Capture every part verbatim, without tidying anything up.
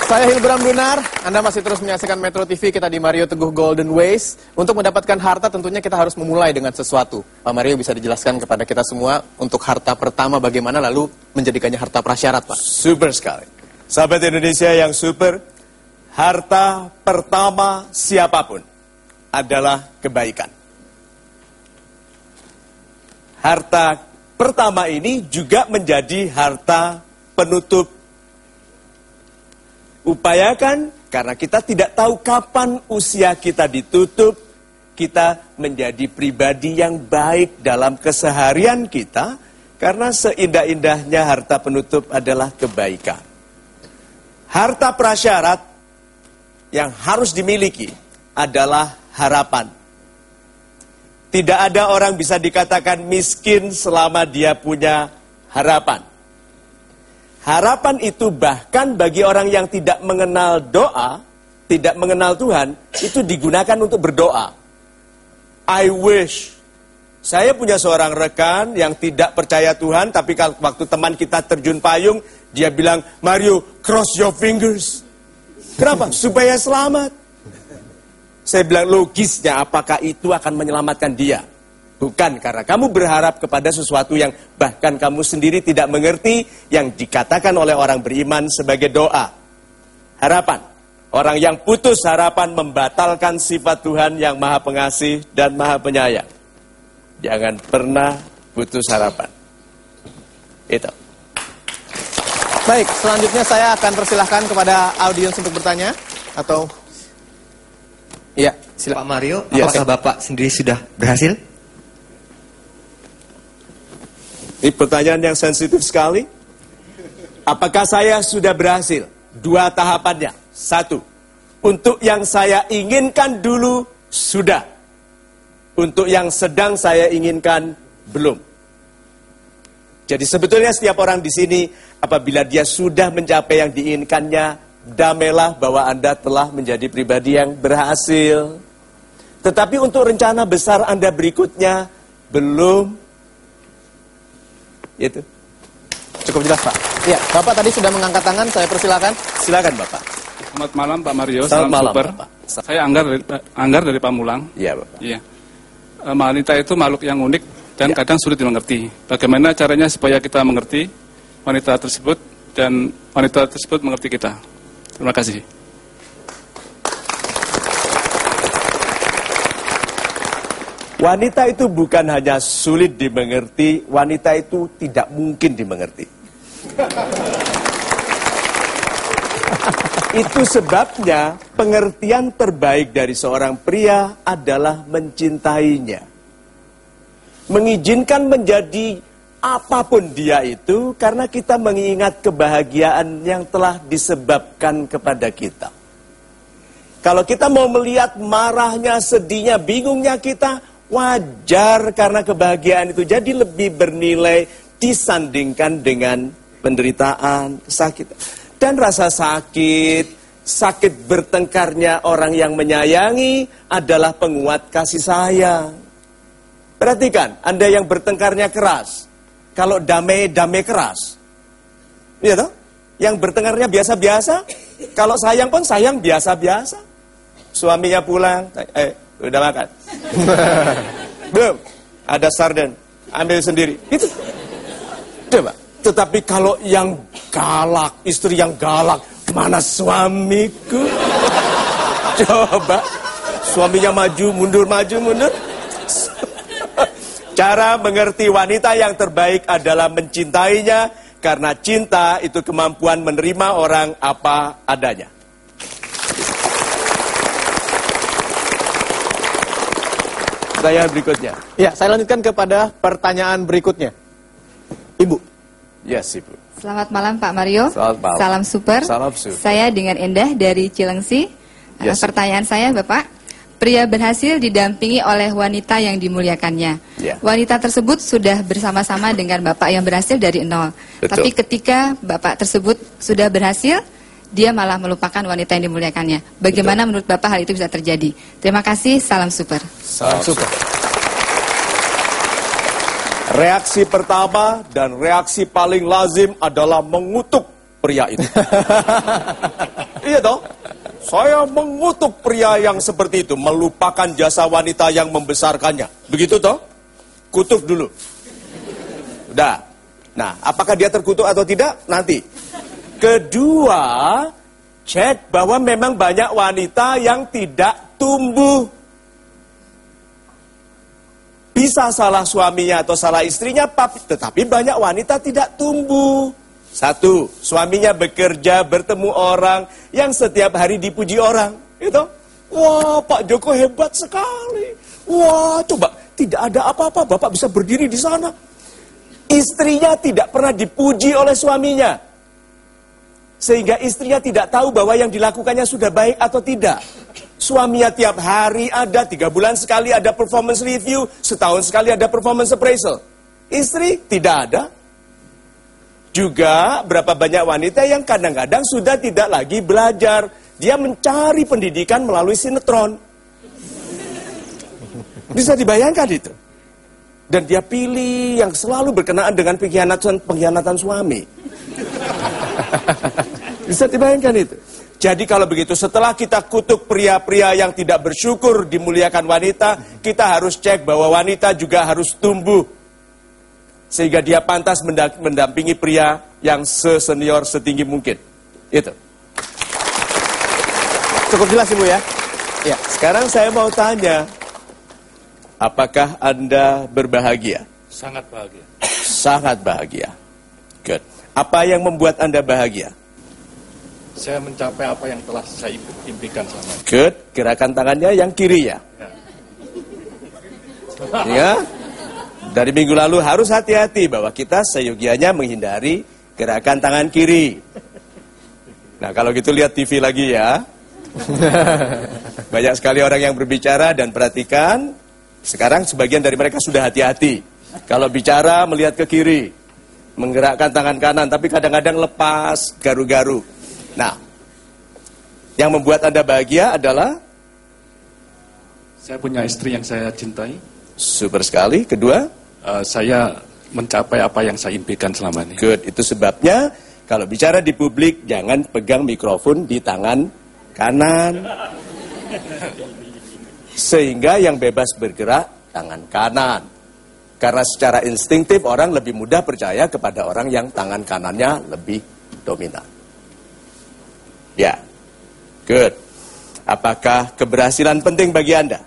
Saya Hilbram Dunar, Anda masih terus menyaksikan Metro T V, kita di Mario Teguh Golden Ways. Untuk mendapatkan harta tentunya kita harus memulai dengan sesuatu. Pak Mario bisa dijelaskan kepada kita semua untuk harta pertama bagaimana lalu menjadikannya harta prasyarat, Pak? Super sekali. Sahabat Indonesia yang super, harta pertama siapapun adalah kebaikan. Harta pertama ini juga menjadi harta penutup. Upayakan, karena kita tidak tahu kapan usia kita ditutup, kita menjadi pribadi yang baik dalam keseharian kita, karena seindah-indahnya harta penutup adalah kebaikan. Harta prasyarat yang harus dimiliki adalah harapan. Tidak ada orang bisa dikatakan miskin selama dia punya harapan. Harapan itu bahkan bagi orang yang tidak mengenal doa, tidak mengenal Tuhan, itu digunakan untuk berdoa. I wish. Saya punya seorang rekan yang tidak percaya Tuhan, tapi waktu teman kita terjun payung, dia bilang, Mario, cross your fingers. Kenapa? Supaya selamat. Saya bilang, logisnya apakah itu akan menyelamatkan dia? Bukan, karena kamu berharap kepada sesuatu yang bahkan kamu sendiri tidak mengerti, yang dikatakan oleh orang beriman sebagai doa. Harapan. Orang yang putus harapan membatalkan sifat Tuhan yang maha pengasih dan maha penyayang. Jangan pernah putus harapan. Itu. Baik, selanjutnya saya akan persilahkan kepada audiens untuk bertanya. Atau... Iya, silakan. Pak Mario, ya, apakah saya... Bapak sendiri sudah berhasil? Ini pertanyaan yang sensitif sekali. Apakah saya sudah berhasil? Dua tahapannya. Satu, untuk yang saya inginkan dulu, sudah. Untuk yang sedang saya inginkan, belum. Jadi sebetulnya setiap orang di sini, apabila dia sudah mencapai yang diinginkannya, damailah bahwa Anda telah menjadi pribadi yang berhasil. Tetapi untuk rencana besar Anda berikutnya, belum. Itu. Cukup jelas, Pak. Ya, Bapak tadi sudah mengangkat tangan, saya persilakan. Silakan, Bapak. Selamat malam, Pak Mario. Selamat Salam malam, super. Bapak. Saya Anggar dari, Anggar dari Pamulang. Iya, Bapak. Iya. E, wanita itu makhluk yang unik dan ya. kadang sulit dimengerti. Bagaimana caranya supaya kita mengerti wanita tersebut dan wanita tersebut mengerti kita? Terima kasih. Wanita itu bukan hanya sulit dimengerti, wanita itu tidak mungkin dimengerti. Itu sebabnya pengertian terbaik dari seorang pria adalah mencintainya. Mengizinkan menjadi apapun dia itu karena kita mengingat kebahagiaan yang telah disebabkan kepada kita. Kalau kita mau melihat marahnya, sedihnya, bingungnya kita, wajar karena kebahagiaan itu jadi lebih bernilai disandingkan dengan penderitaan, kesakitan. Dan rasa sakit, sakit bertengkarnya orang yang menyayangi adalah penguat kasih sayang. Perhatikan, Anda yang bertengkarnya keras, kalau damai, damai keras. Iya toh? Yang bertengkarnya biasa-biasa, kalau sayang pun sayang biasa-biasa. Suaminya pulang, eh, udah makan? Belum. Ada sarden. Ambil sendiri. Itu. Coba. Tetapi kalau yang galak, istri yang galak, mana suamiku? Coba. Suaminya maju, mundur, maju, mundur. Cara mengerti wanita yang terbaik adalah mencintainya, karena cinta itu kemampuan menerima orang apa adanya. Pertanyaan berikutnya. Ya, saya lanjutkan kepada pertanyaan berikutnya. Ibu. Yes, Ibu. Selamat malam Pak Mario. Selamat malam. Salam super. Salam super. Saya dengan Endah dari Cilengsi. Yes. Pertanyaan saya Bapak, pria berhasil didampingi oleh wanita yang dimuliakannya. Yeah. Wanita tersebut sudah bersama-sama dengan Bapak yang berhasil dari nol. Betul. Tapi ketika Bapak tersebut sudah berhasil, dia malah melupakan wanita yang dimuliakannya. Bagaimana Betul. menurut Bapak hal itu bisa terjadi? Terima kasih, salam super. Salam super. Reaksi pertama dan reaksi paling lazim adalah mengutuk pria itu. Iya toh? Saya mengutuk pria yang seperti itu, melupakan jasa wanita yang membesarkannya. Begitu toh? Kutuk dulu. Udah. Nah, apakah dia terkutuk atau tidak? Nanti. Kedua, cek bahwa memang banyak wanita yang tidak tumbuh. Bisa salah suaminya atau salah istrinya, tetapi banyak wanita tidak tumbuh. Satu, suaminya bekerja, bertemu orang yang setiap hari dipuji orang. Itu, wah Pak Joko hebat sekali. Wah coba, tidak ada apa-apa, Bapak bisa berdiri di sana. Istrinya tidak pernah dipuji oleh suaminya. Sehingga istrinya tidak tahu bahwa yang dilakukannya sudah baik atau tidak. Suaminya tiap hari ada, tiga bulan sekali ada performance review, setahun sekali ada performance appraisal. Istri tidak ada. Juga berapa banyak wanita yang kadang-kadang sudah tidak lagi belajar. Dia mencari pendidikan melalui sinetron. Bisa dibayangkan itu. Dan dia pilih yang selalu berkenaan dengan pengkhianatan, pengkhianatan suami. Bisa dibayangkan itu. Jadi kalau begitu, setelah kita kutuk pria-pria yang tidak bersyukur dimuliakan wanita, kita harus cek bahwa wanita juga harus tumbuh. Sehingga dia pantas mendampingi pria yang sesenior setinggi mungkin. Itu. Cukup jelas Ibu ya? Ya, sekarang saya mau tanya, apakah Anda berbahagia? Sangat bahagia. Sangat bahagia. Good. Apa yang membuat Anda bahagia? Saya mencapai apa yang telah saya impikan selama ini. Good. Gerakan tangannya yang kiri ya? Ya. Ya. Dari minggu lalu harus hati-hati bahwa kita seyogianya menghindari gerakan tangan kiri. Nah kalau gitu lihat T V lagi ya. Banyak sekali orang yang berbicara dan perhatikan. Sekarang sebagian dari mereka sudah hati-hati. Kalau bicara melihat ke kiri, menggerakkan tangan kanan, tapi kadang-kadang lepas, garu-garu. Nah, yang membuat Anda bahagia adalah? Saya punya istri yang saya cintai. Super sekali. Kedua? Uh, saya mencapai apa yang saya impikan selama ini. Good. Itu sebabnya kalau bicara di publik, jangan pegang mikrofon di tangan kanan. Sehingga yang bebas bergerak tangan kanan. Karena secara instingtif orang lebih mudah percaya kepada orang yang tangan kanannya lebih dominan. Ya, good. Apakah keberhasilan penting bagi Anda?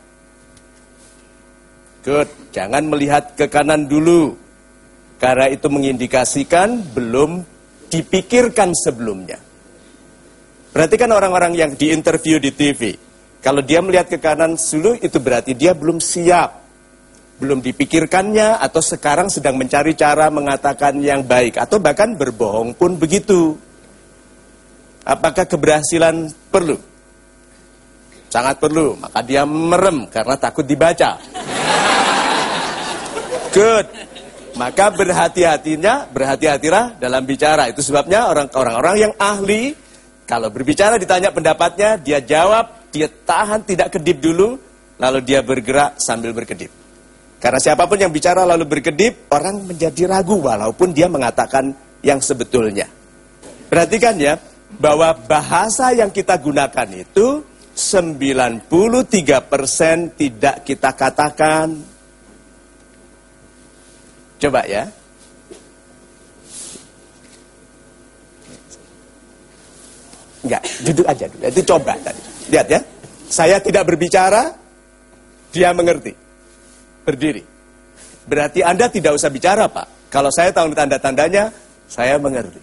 Good. Jangan melihat ke kanan dulu. Karena itu mengindikasikan belum dipikirkan sebelumnya. Perhatikan orang-orang yang diinterview di T V. Kalau dia melihat ke kanan dulu, itu berarti dia belum siap. Belum dipikirkannya, atau sekarang sedang mencari cara mengatakan yang baik. Atau bahkan berbohong pun begitu. Apakah keberhasilan perlu? Sangat perlu. Maka dia merem karena takut dibaca. Good. Maka berhati-hatinya, berhati-hatilah dalam bicara. Itu sebabnya orang-orang yang ahli, kalau berbicara ditanya pendapatnya, dia jawab, dia tahan tidak kedip dulu, lalu dia bergerak sambil berkedip. Karena siapapun yang bicara lalu berkedip, orang menjadi ragu walaupun dia mengatakan yang sebetulnya. Perhatikan ya, bahwa bahasa yang kita gunakan itu sembilan puluh tiga persen tidak kita katakan. Coba ya. Enggak, duduk aja dulu. Itu coba tadi. Lihat ya. Saya tidak berbicara, dia mengerti. Berdiri. Berarti Anda tidak usah bicara, Pak. Kalau saya tahu tanda-tandanya, saya mengerti.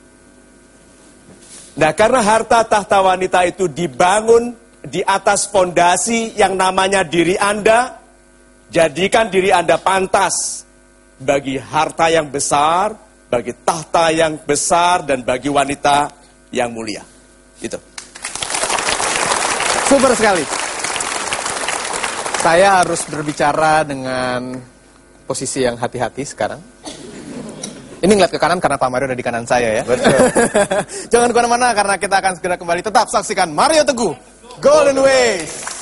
Nah, karena harta tahta wanita itu dibangun di atas fondasi yang namanya diri Anda, jadikan diri Anda pantas bagi harta yang besar, bagi tahta yang besar, dan bagi wanita yang mulia. Itu. Super sekali. Saya harus berbicara dengan posisi yang hati-hati sekarang. Ini ngeliat ke kanan karena Pak Mario ada di kanan saya ya. Betul. Jangan kemana-mana karena kita akan segera kembali. Tetap saksikan Mario Teguh, Golden Ways.